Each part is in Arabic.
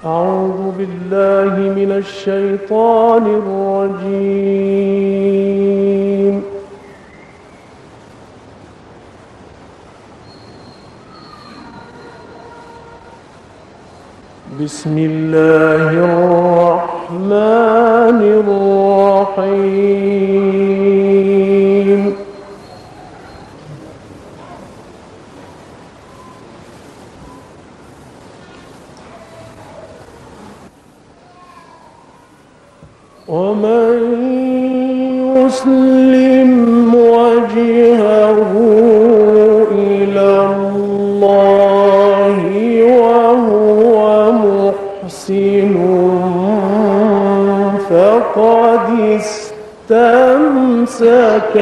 أعوذ بالله من الشيطان الرجيم. بسم الله الرحمن الرحيم. ومن يسلم وجهه إلى الله وهو محسن فقد استمسك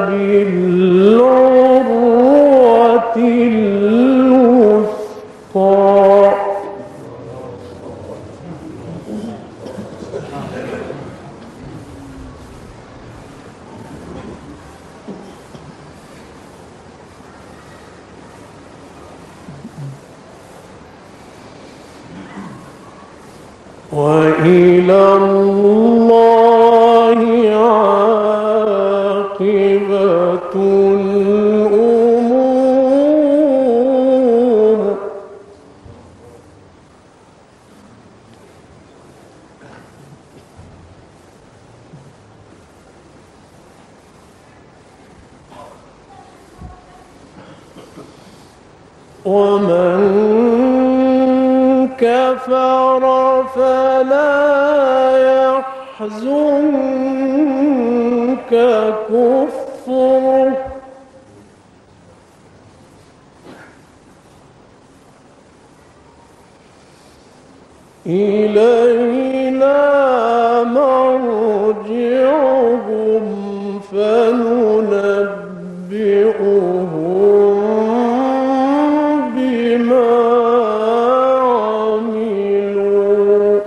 بالعروة الوثقى. وإلى الله عاقبة الأمور. ومن كفر فلا يحزنك كفره إلينا مرجعهم فننبئهم بما عملوا.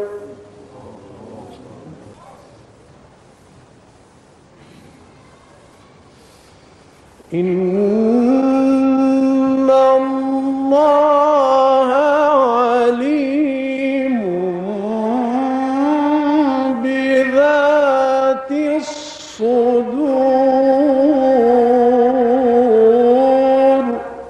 إن الله عليم بذات الصدور.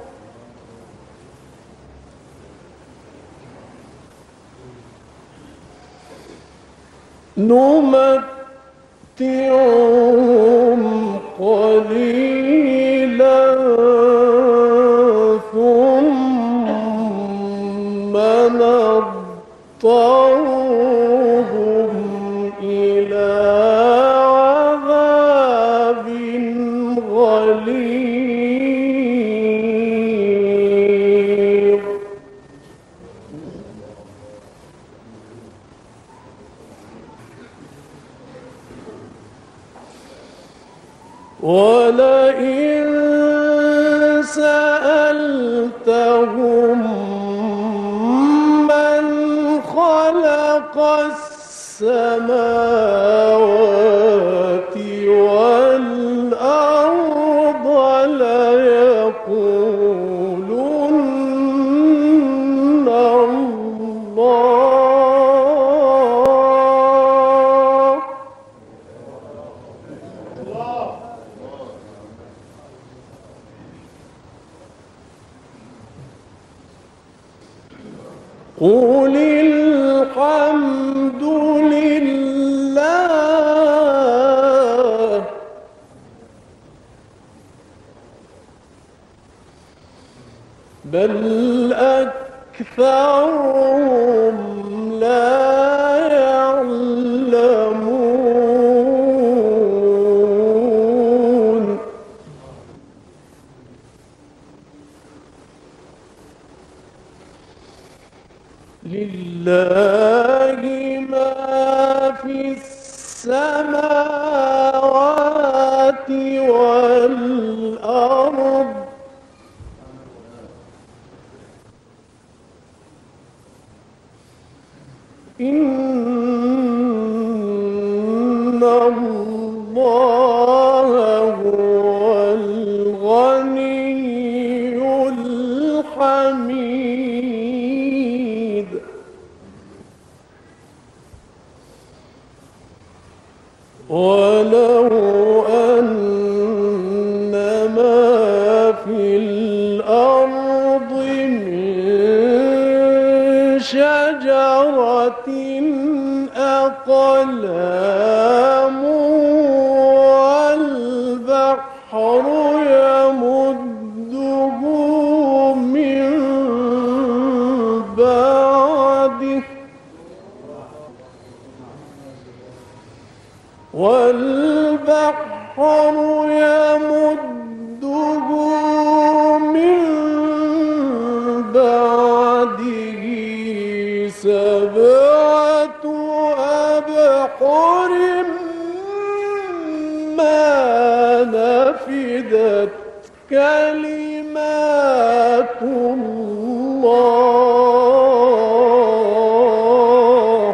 نمتعهم قليلا ثم نضطرهم إلى عذاب غليظ. ولئن سألتهم من خلق السماوات والأرض ليقولن الله. قل الحمد لله بل أكثرهم لا يعلمون. لله ما في السماوات والأرض إن الله هو الغني الحميد. ولو أن ما في الأرض من شجرة أقلام والبحر يمده من بعده سبعة أبحر ما نفدت كلمات الله.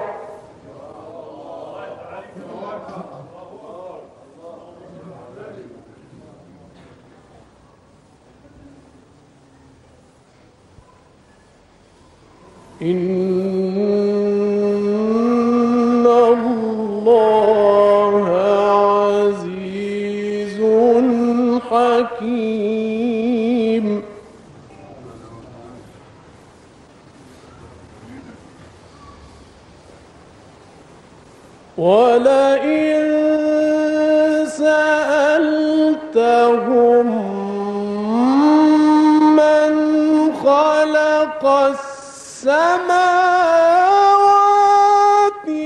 إن الله عزيز حكيم. ولئن سألتهم من خلق السماوات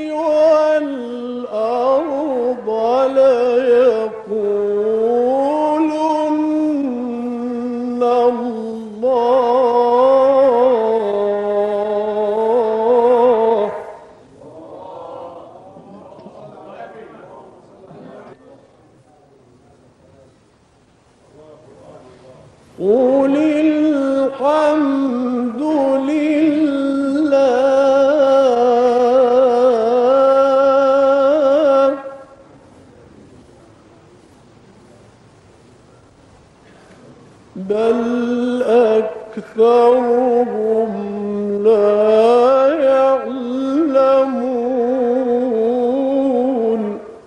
والأرض ليقولن الله. قل الحمد لله بل أكثرهم لا يعلمون.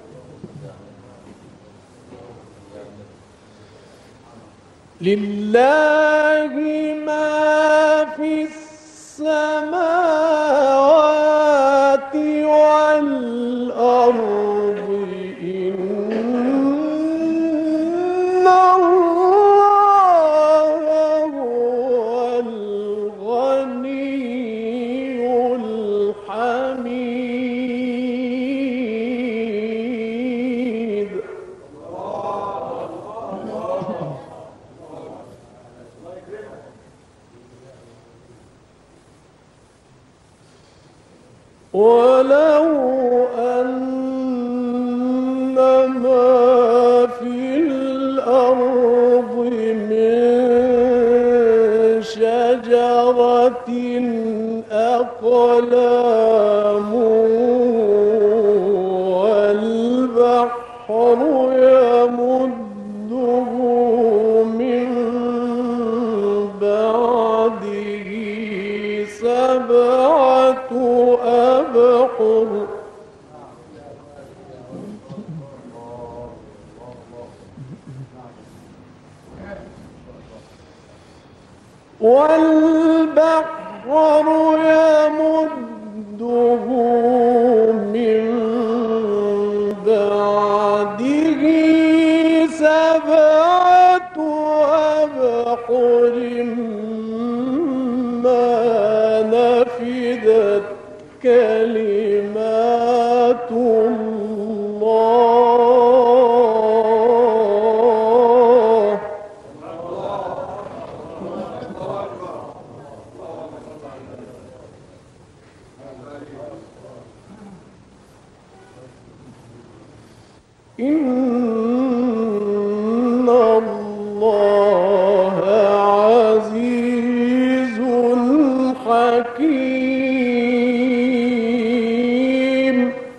لله ما في السماوات والأرض. إن الله هو الغني الحميد. ولو أن ما في الأرض من شجرة أقلام والبحر يمده من بعده سبعة أبحر والبحر يمده من بعده سبعة أبحر ما نفدت كلمات الله. إن الله عزيز حكيم.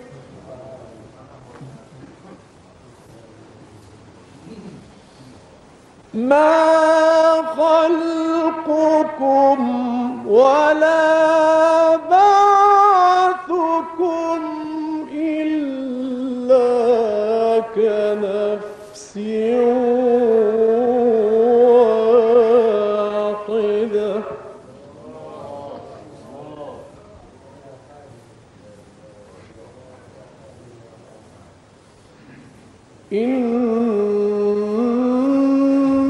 ما خلقكم ولا بعثكم إلا كنفس واحدة إن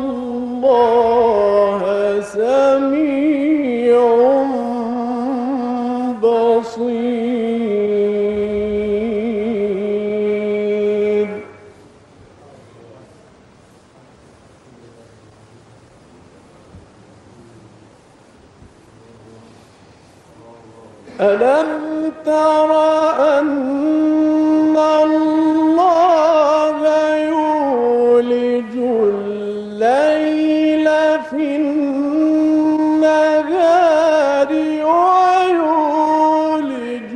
الله سميع بصير ألم تر أن الله يولج الليل في النهار ويولج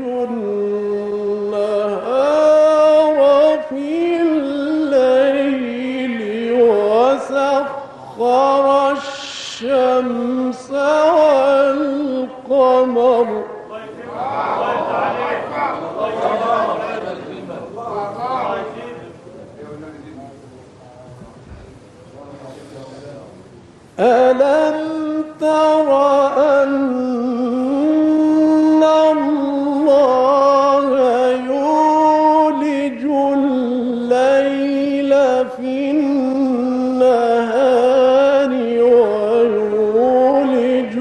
النهار في الليل وسخر الشمس والقمر ألم تر أن الله يولج الليل في النهار ويولج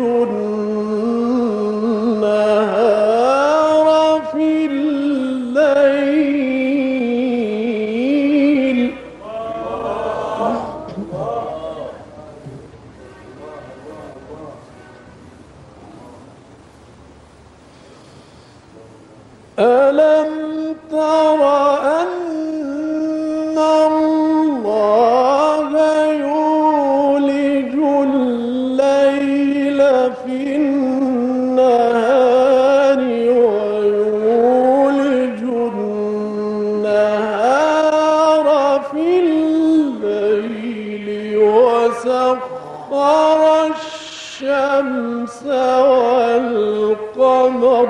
النهار في الليل ألم تر أن الله يولج الليل في النهار ويولج النهار في الليل وسخر الشمس والقمر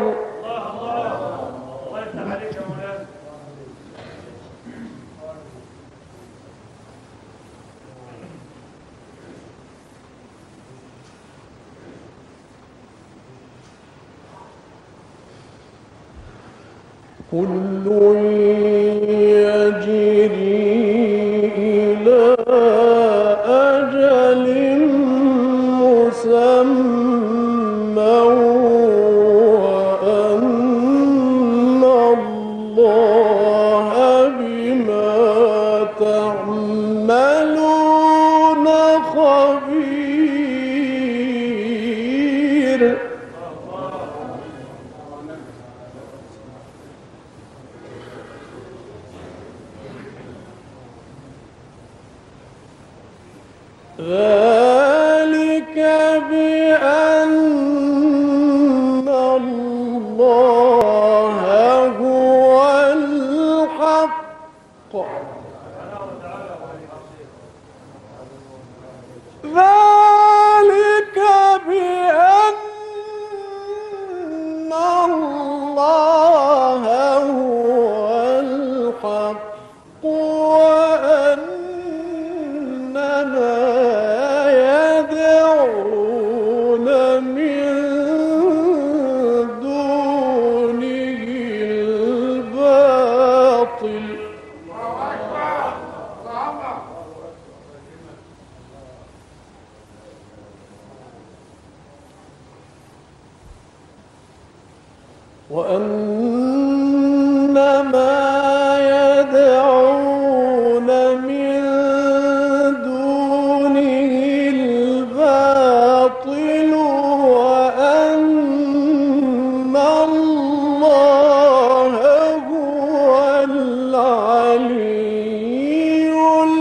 كل يجري إلى أجل مسمى وأن الله بما تعملون خبير ذلك بأن الله هو الحق ذلك بأن الله هو الحق وأن ما يدعون من دونه الباطل وأن ما يدعون من دونه الباطل وأن الله هو العلي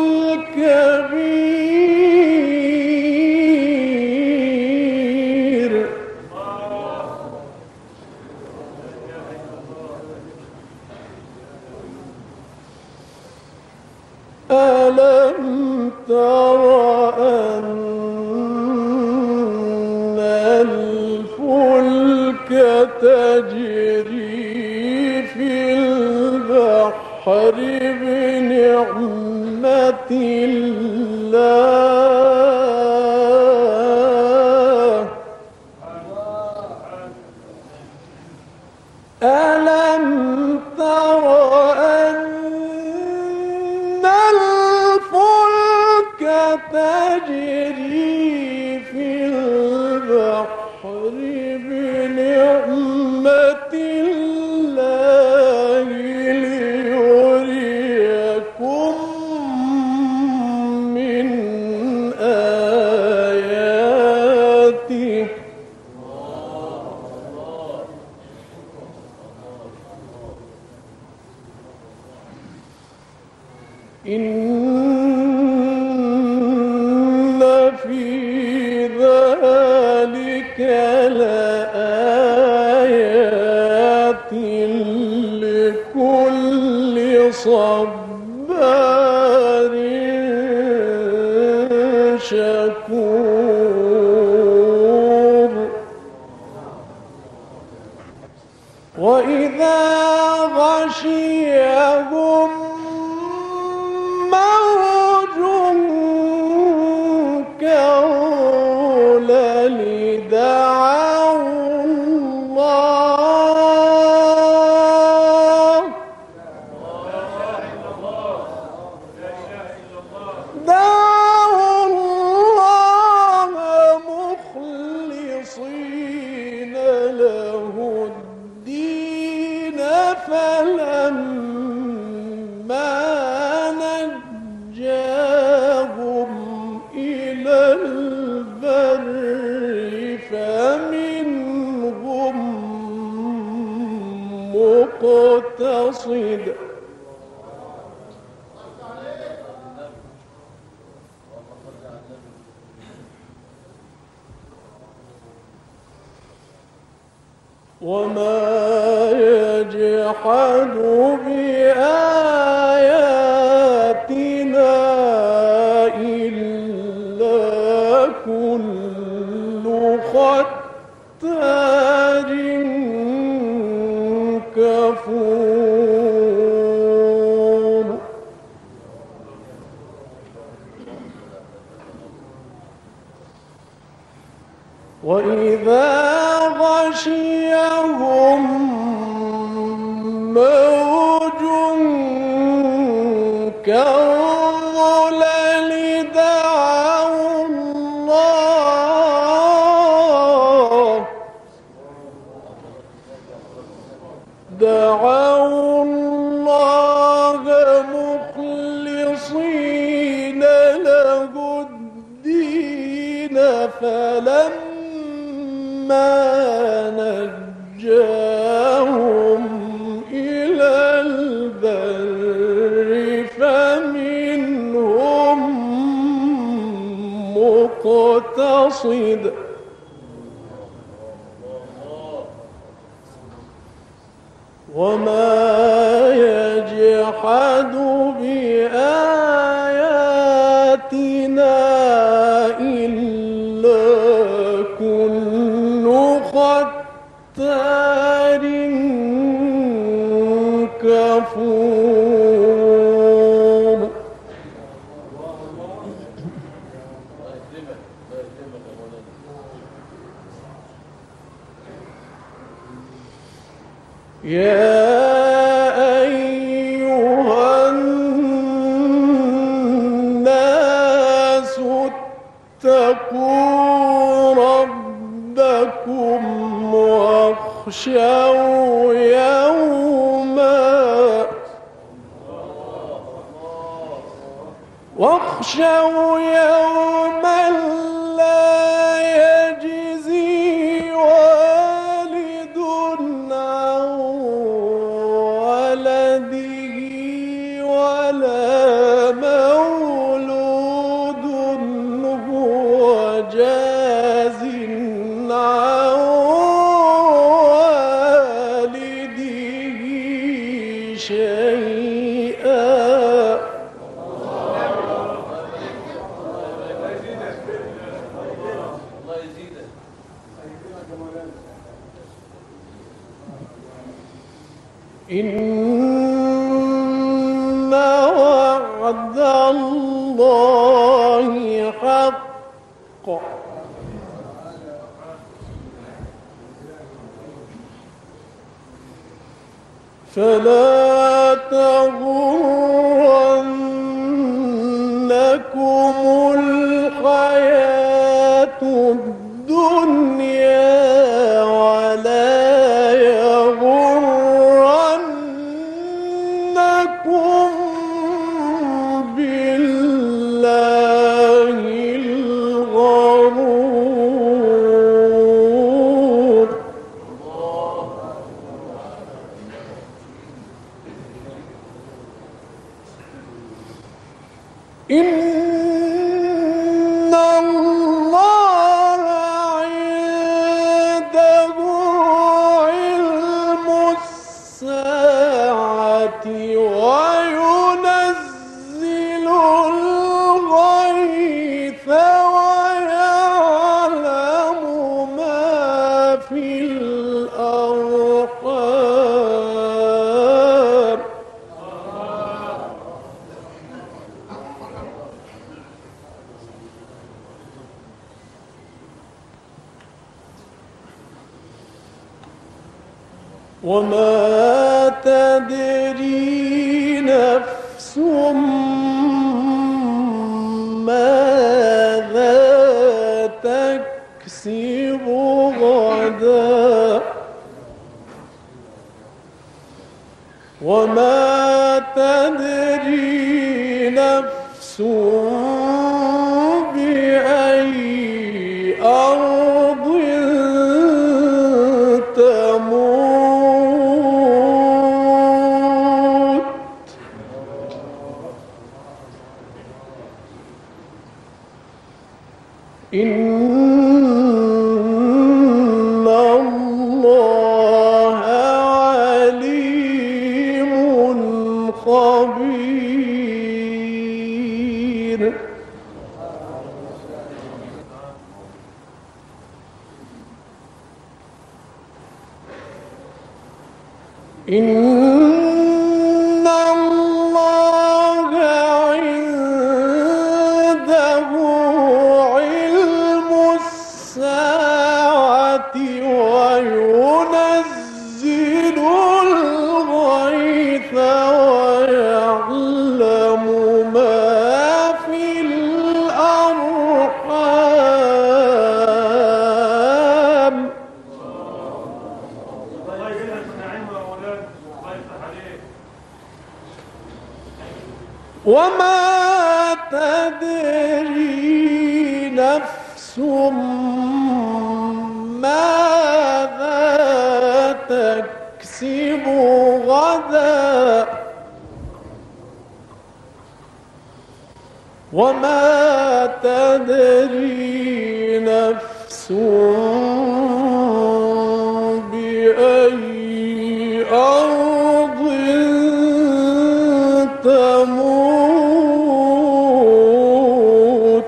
الكبير ألم تر أن الفلك تجري في البحر بنعمة الله ألم تر أن الفلك تجري في البحر بنعمة الله ليريكم من آياته إن في ذلك لآيات لكل صبار شكور وإذا غشيهم موج كالظلل دعوا الله مخلصين له الدين فلما نجاهم إلى البر فمنهم مقتصد وما يجحد بآياتنا إلا كل ختار كفور وإذا غشيهم موج كالظلل دعوا الله مخلصين له الدين فلما نجاهم إلى البر فمنهم مقتصد وما يجحد بآياتنا إلا كل ختار كفور يا أيها الناس اتقوا ربكم واخشوا يوما لا يجزي والد عن ولده ولا مولود هو جاز عن والده شيئا إن وعد الله حق فلا تغرنكم الحياة الدنيا ولا يغرنكم بالله الغرور إن الله عنده علم الساعة وينزل الغيث ويعلم ما في الأرحام وما تدري نفس ماذا تكسب غدا وما تدري نفس بأي أرض تموت إن الله عليم خبير إن الله عنده علم الساعة وينزل الغيث ويعلم ما في الأرحام وما تدري نفس ماذا تكسب غدا وما تدري نفس بأي أرض تموت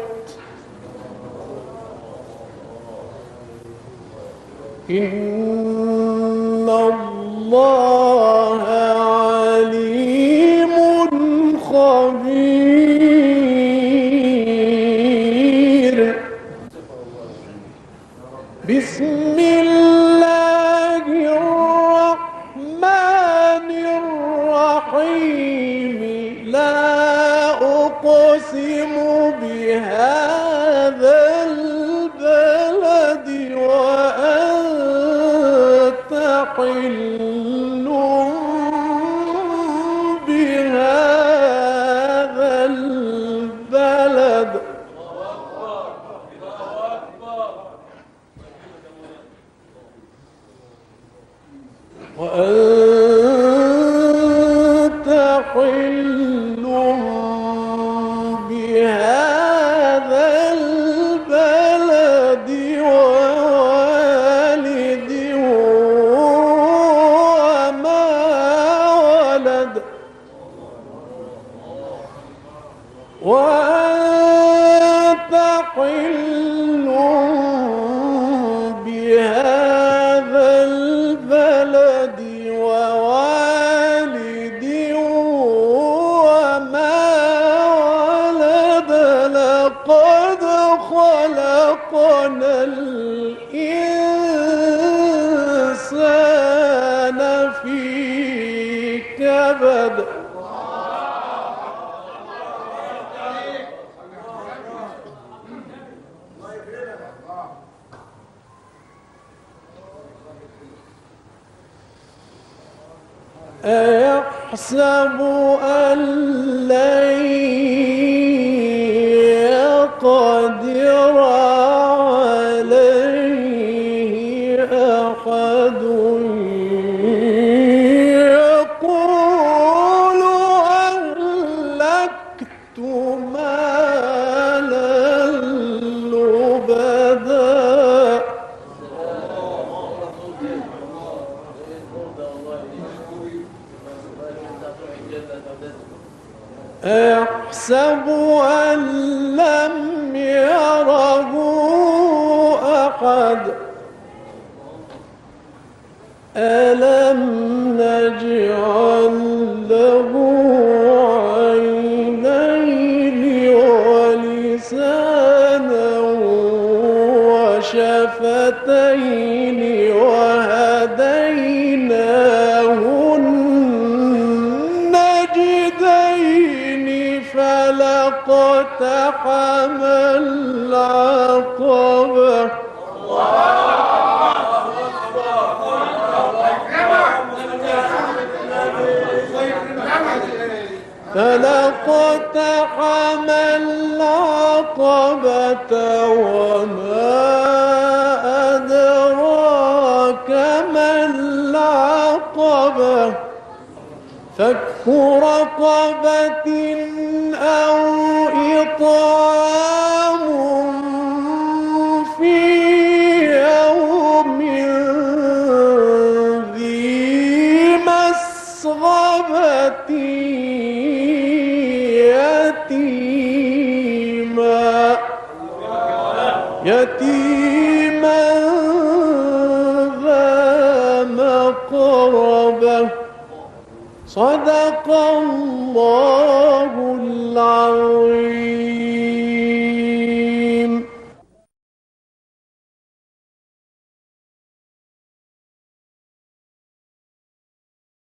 إن الله عليم خبير بسم الله الرحمن الرحيم لا أقسم بهذا البلد وأنت حل بهذا البلد وأنت حل بهذا البلد ووالد وما ولد وأنت حل بهذا البلد ووالد وما أبد. أيحسب أن لن يقدر عليه أحد يقول أهلكت مالا لبدا أيحسب أن لم يره أحد ألم نجعل له عينين ولسانا وشفتين وهديناه النجدين فلاقتحم العقبة فلاقتحم العقبة وما أدراك ما العقبة فك رقبة أو إطعام في يوم ذي مسغبة يتيما ذا مقربة. صدق الله